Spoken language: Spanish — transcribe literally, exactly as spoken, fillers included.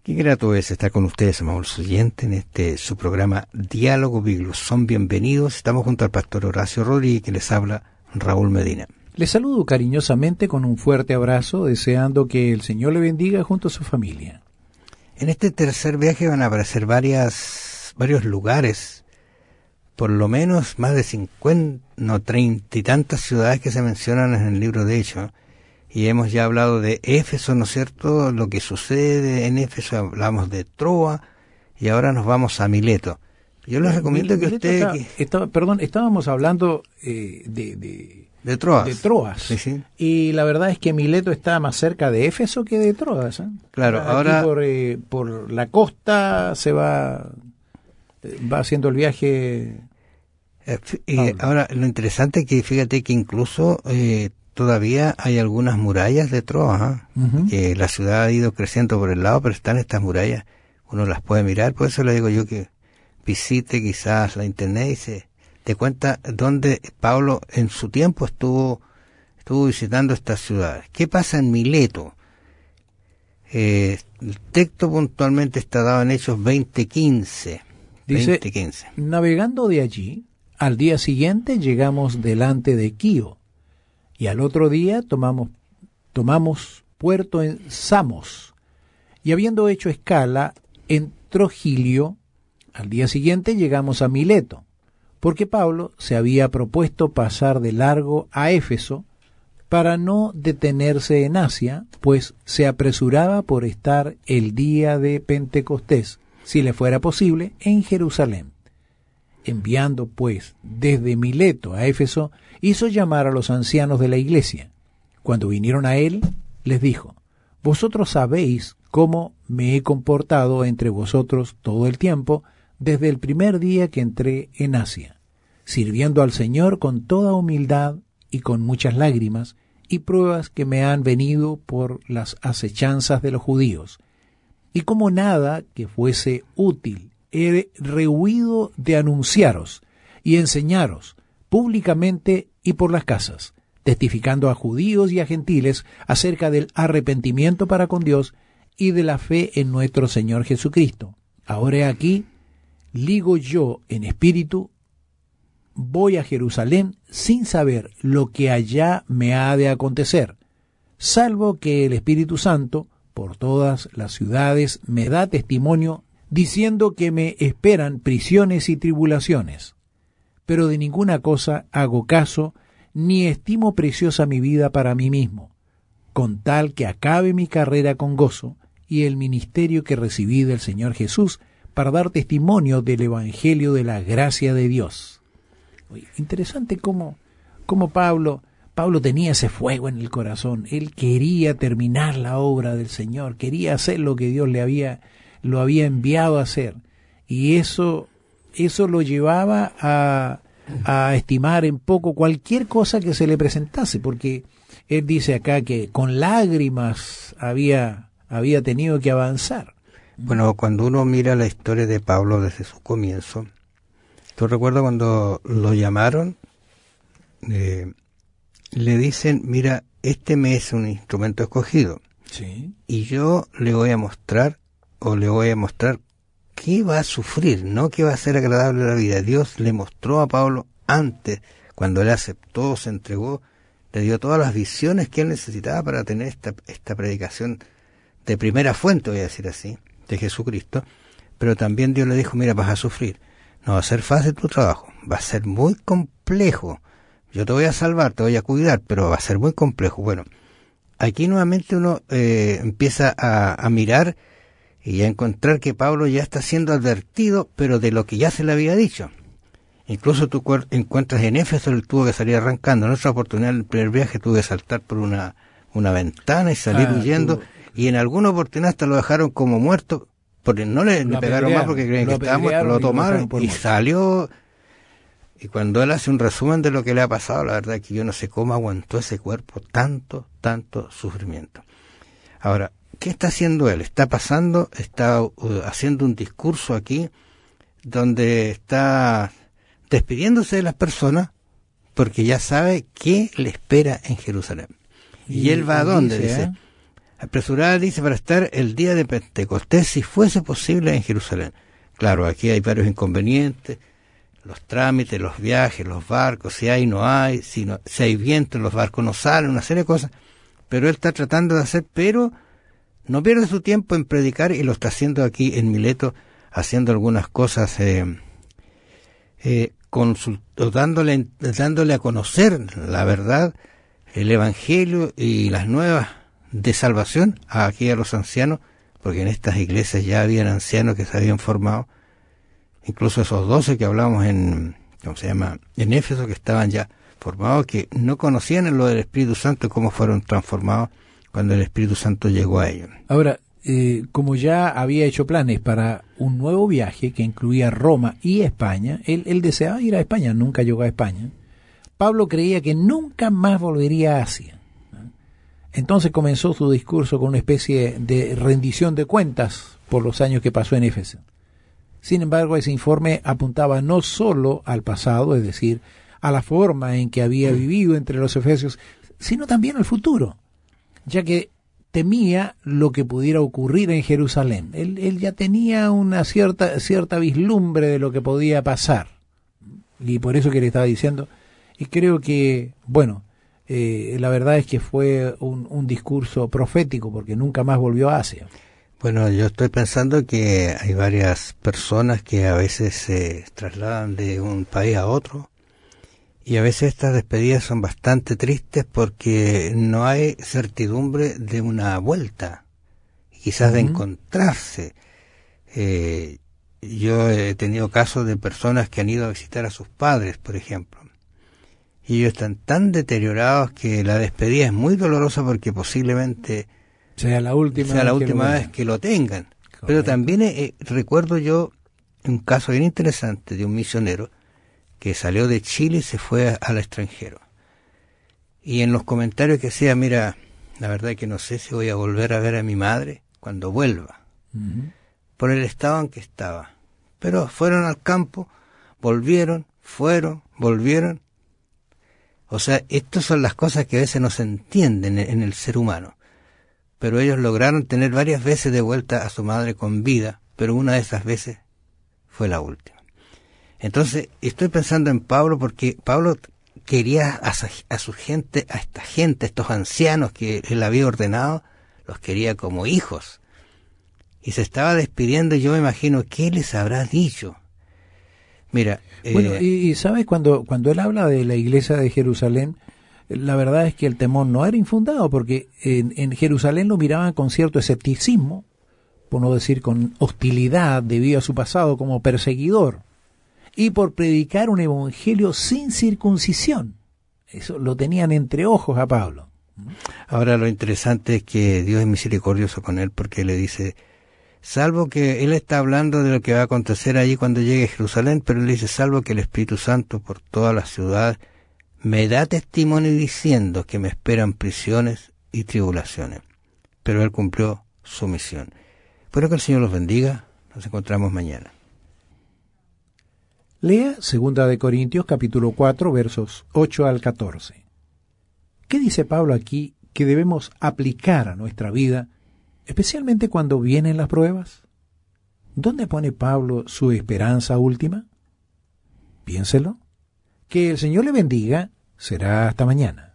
Qué grato es estar con ustedes, amables oyentes, en este su programa Diálogo Bíblico. Son bienvenidos. Estamos junto al pastor Horacio Rodríguez, que les habla Raúl Medina. Les saludo cariñosamente con un fuerte abrazo, deseando que el Señor le bendiga junto a su familia. En este tercer viaje van a aparecer varias, varios lugares, por lo menos más de cincuenta, no, treinta y tantas ciudades que se mencionan en el libro de Hechos. Y hemos ya hablado de Éfeso, ¿no es cierto? Lo que sucede en Éfeso, hablamos de Troa, y ahora nos vamos a Mileto. Yo les recomiendo que ustedes... Está, está, perdón, estábamos hablando eh, de, de... De Troas. De Troas. Sí, sí. Y la verdad es que Mileto está más cerca de Éfeso que de Troas. ¿eh? Claro, Aquí ahora... Por, eh, por la costa se va, va haciendo el viaje... Eh, y ahora, lo interesante es que fíjate que incluso... Eh, todavía hay algunas murallas de Troas, ¿eh? Uh-huh. Que la ciudad ha ido creciendo por el lado, pero están estas murallas, uno las puede mirar. Por eso le digo yo que visite quizás la internet y se te cuenta dónde Pablo en su tiempo estuvo estuvo visitando estas ciudades. ¿Qué pasa en Mileto? Eh, el texto puntualmente está dado en Hechos veinte quince. Dice, veinte quince. Navegando de allí, al día siguiente llegamos delante de Quío, y al otro día tomamos, tomamos puerto en Samos, y habiendo hecho escala en Trogilio, al día siguiente llegamos a Mileto, porque Pablo se había propuesto pasar de largo a Éfeso para no detenerse en Asia, pues se apresuraba por estar el día de Pentecostés, si le fuera posible, en Jerusalén. Enviando, pues, desde Mileto a Éfeso, hizo llamar a los ancianos de la iglesia. Cuando vinieron a él, les dijo, «Vosotros sabéis cómo me he comportado entre vosotros todo el tiempo, desde el primer día que entré en Asia, sirviendo al Señor con toda humildad y con muchas lágrimas, y pruebas que me han venido por las acechanzas de los judíos. Y como nada que fuese útil, he rehuido de anunciaros y enseñaros públicamente y por las casas, testificando a judíos y a gentiles acerca del arrepentimiento para con Dios y de la fe en nuestro Señor Jesucristo. Ahora aquí, ligo yo en espíritu, voy a Jerusalén sin saber lo que allá me ha de acontecer, salvo que el Espíritu Santo por todas las ciudades me da testimonio, diciendo que me esperan prisiones y tribulaciones. Pero de ninguna cosa hago caso, ni estimo preciosa mi vida para mí mismo, con tal que acabe mi carrera con gozo y el ministerio que recibí del Señor Jesús para dar testimonio del Evangelio de la gracia de Dios». Oye, interesante cómo, cómo Pablo, Pablo tenía ese fuego en el corazón. Él quería terminar la obra del Señor, quería hacer lo que Dios le había lo había enviado a hacer, y eso eso lo llevaba a, a estimar en poco cualquier cosa que se le presentase, porque él dice acá que con lágrimas había, había tenido que avanzar. Bueno, cuando uno mira la historia de Pablo desde su comienzo, ¿tú recuerdas cuando lo llamaron? Eh, le dicen, mira, este me es un instrumento escogido, sí, y yo le voy a mostrar o le voy a mostrar qué va a sufrir, no qué va a ser agradable a la vida. Dios le mostró a Pablo antes, cuando él aceptó, se entregó, le dio todas las visiones que él necesitaba para tener esta, esta predicación de primera fuente, voy a decir así, de Jesucristo. Pero también Dios le dijo, mira, vas a sufrir, no va a ser fácil tu trabajo, va a ser muy complejo, yo te voy a salvar, te voy a cuidar, pero va a ser muy complejo. Bueno, aquí nuevamente uno eh, empieza a, a mirar y a encontrar que Pablo ya está siendo advertido, pero de lo que ya se le había dicho. Incluso tú encuentras en Éfeso, él tuvo que salir arrancando. En otra oportunidad, en el primer viaje, tuvo que saltar por una, una ventana y salir ah, huyendo. Tú... Y en alguna oportunidad hasta lo dejaron como muerto, porque no le, le pegaron más porque creen que estaba muerto, lo tomaron y, y salió. Y cuando él hace un resumen de lo que le ha pasado, la verdad es que yo no sé cómo aguantó ese cuerpo tanto, tanto sufrimiento. Ahora, ¿qué está haciendo él? Está pasando, está uh, haciendo un discurso aquí donde está despidiéndose de las personas porque ya sabe qué le espera en Jerusalén. ¿Y, y él va a dónde? Dice, dice apresurada, dice, para estar el día de Pentecostés, si fuese posible, en Jerusalén. Claro, aquí hay varios inconvenientes, los trámites, los viajes, los barcos, si hay, no hay, si, no, si hay viento, los barcos no salen, una serie de cosas, pero él está tratando de hacer, pero no pierde su tiempo en predicar, y lo está haciendo aquí en Mileto, haciendo algunas cosas, eh, eh, consult- dándole, dándole a conocer la verdad, el Evangelio y las nuevas de salvación aquí a los ancianos, porque en estas iglesias ya habían ancianos que se habían formado, incluso esos doce que hablamos en, ¿cómo se llama?, en Éfeso, que estaban ya formados, que no conocían lo del Espíritu Santo, cómo fueron transformados cuando el Espíritu Santo llegó a ellos. Ahora, eh, como ya había hecho planes para un nuevo viaje que incluía Roma y España, él, él deseaba ir a España, nunca llegó a España. Pablo creía que nunca más volvería a Asia. Entonces comenzó su discurso con una especie de rendición de cuentas por los años que pasó en Éfeso. Sin embargo, ese informe apuntaba no solo al pasado, es decir, a la forma en que había vivido entre los efesios, sino también al futuro, ya que temía lo que pudiera ocurrir en Jerusalén. Él, él ya tenía una cierta, cierta vislumbre de lo que podía pasar, y por eso que le estaba diciendo, y creo que, bueno, Eh, la verdad es que fue un, un discurso profético, porque nunca más volvió a Asia. Bueno, yo estoy pensando que hay varias personas que a veces se trasladan de un país a otro, y a veces estas despedidas son bastante tristes porque no hay certidumbre de una vuelta, quizás uh-huh. de encontrarse. Eh, yo he tenido casos de personas que han ido a visitar a sus padres, por ejemplo, y ellos están tan deteriorados que la despedida es muy dolorosa, porque posiblemente sea la última, sea la vez, última que vez que lo tengan. Correcto. Pero también eh, recuerdo yo un caso bien interesante de un misionero que salió de Chile y se fue al extranjero. Y en los comentarios que decía, mira, la verdad es que no sé si voy a volver a ver a mi madre cuando vuelva, uh-huh. por el estado en que estaba. Pero fueron al campo, volvieron, fueron, volvieron. O sea, estas son las cosas que a veces no se entienden en el ser humano. Pero ellos lograron tener varias veces de vuelta a su madre con vida, pero una de esas veces fue la última. Entonces, estoy pensando en Pablo, porque Pablo quería a, a su gente, a esta gente, a estos ancianos que él había ordenado, los quería como hijos. Y se estaba despidiendo, y yo me imagino, ¿qué les habrá dicho? Mira, bueno, eh, y, y sabes, cuando, cuando él habla de la iglesia de Jerusalén, la verdad es que el temor no era infundado, porque en, en Jerusalén lo miraban con cierto escepticismo, por no decir con hostilidad, debido a su pasado como perseguidor, y por predicar un evangelio sin circuncisión. Eso lo tenían entre ojos a Pablo. Ahora, lo interesante es que Dios es misericordioso con él, porque le dice, salvo que él está hablando de lo que va a acontecer allí cuando llegue a Jerusalén, pero él dice, salvo que el Espíritu Santo por toda la ciudad me da testimonio diciendo que me esperan prisiones y tribulaciones. Pero él cumplió su misión. Espero que el Señor los bendiga. Nos encontramos mañana. Lea Segunda de Corintios capítulo cuatro versos ocho al catorce. ¿Qué dice Pablo aquí que debemos aplicar a nuestra vida, especialmente cuando vienen las pruebas? ¿Dónde pone Pablo su esperanza última? Piénselo. Que el Señor le bendiga. Será hasta mañana.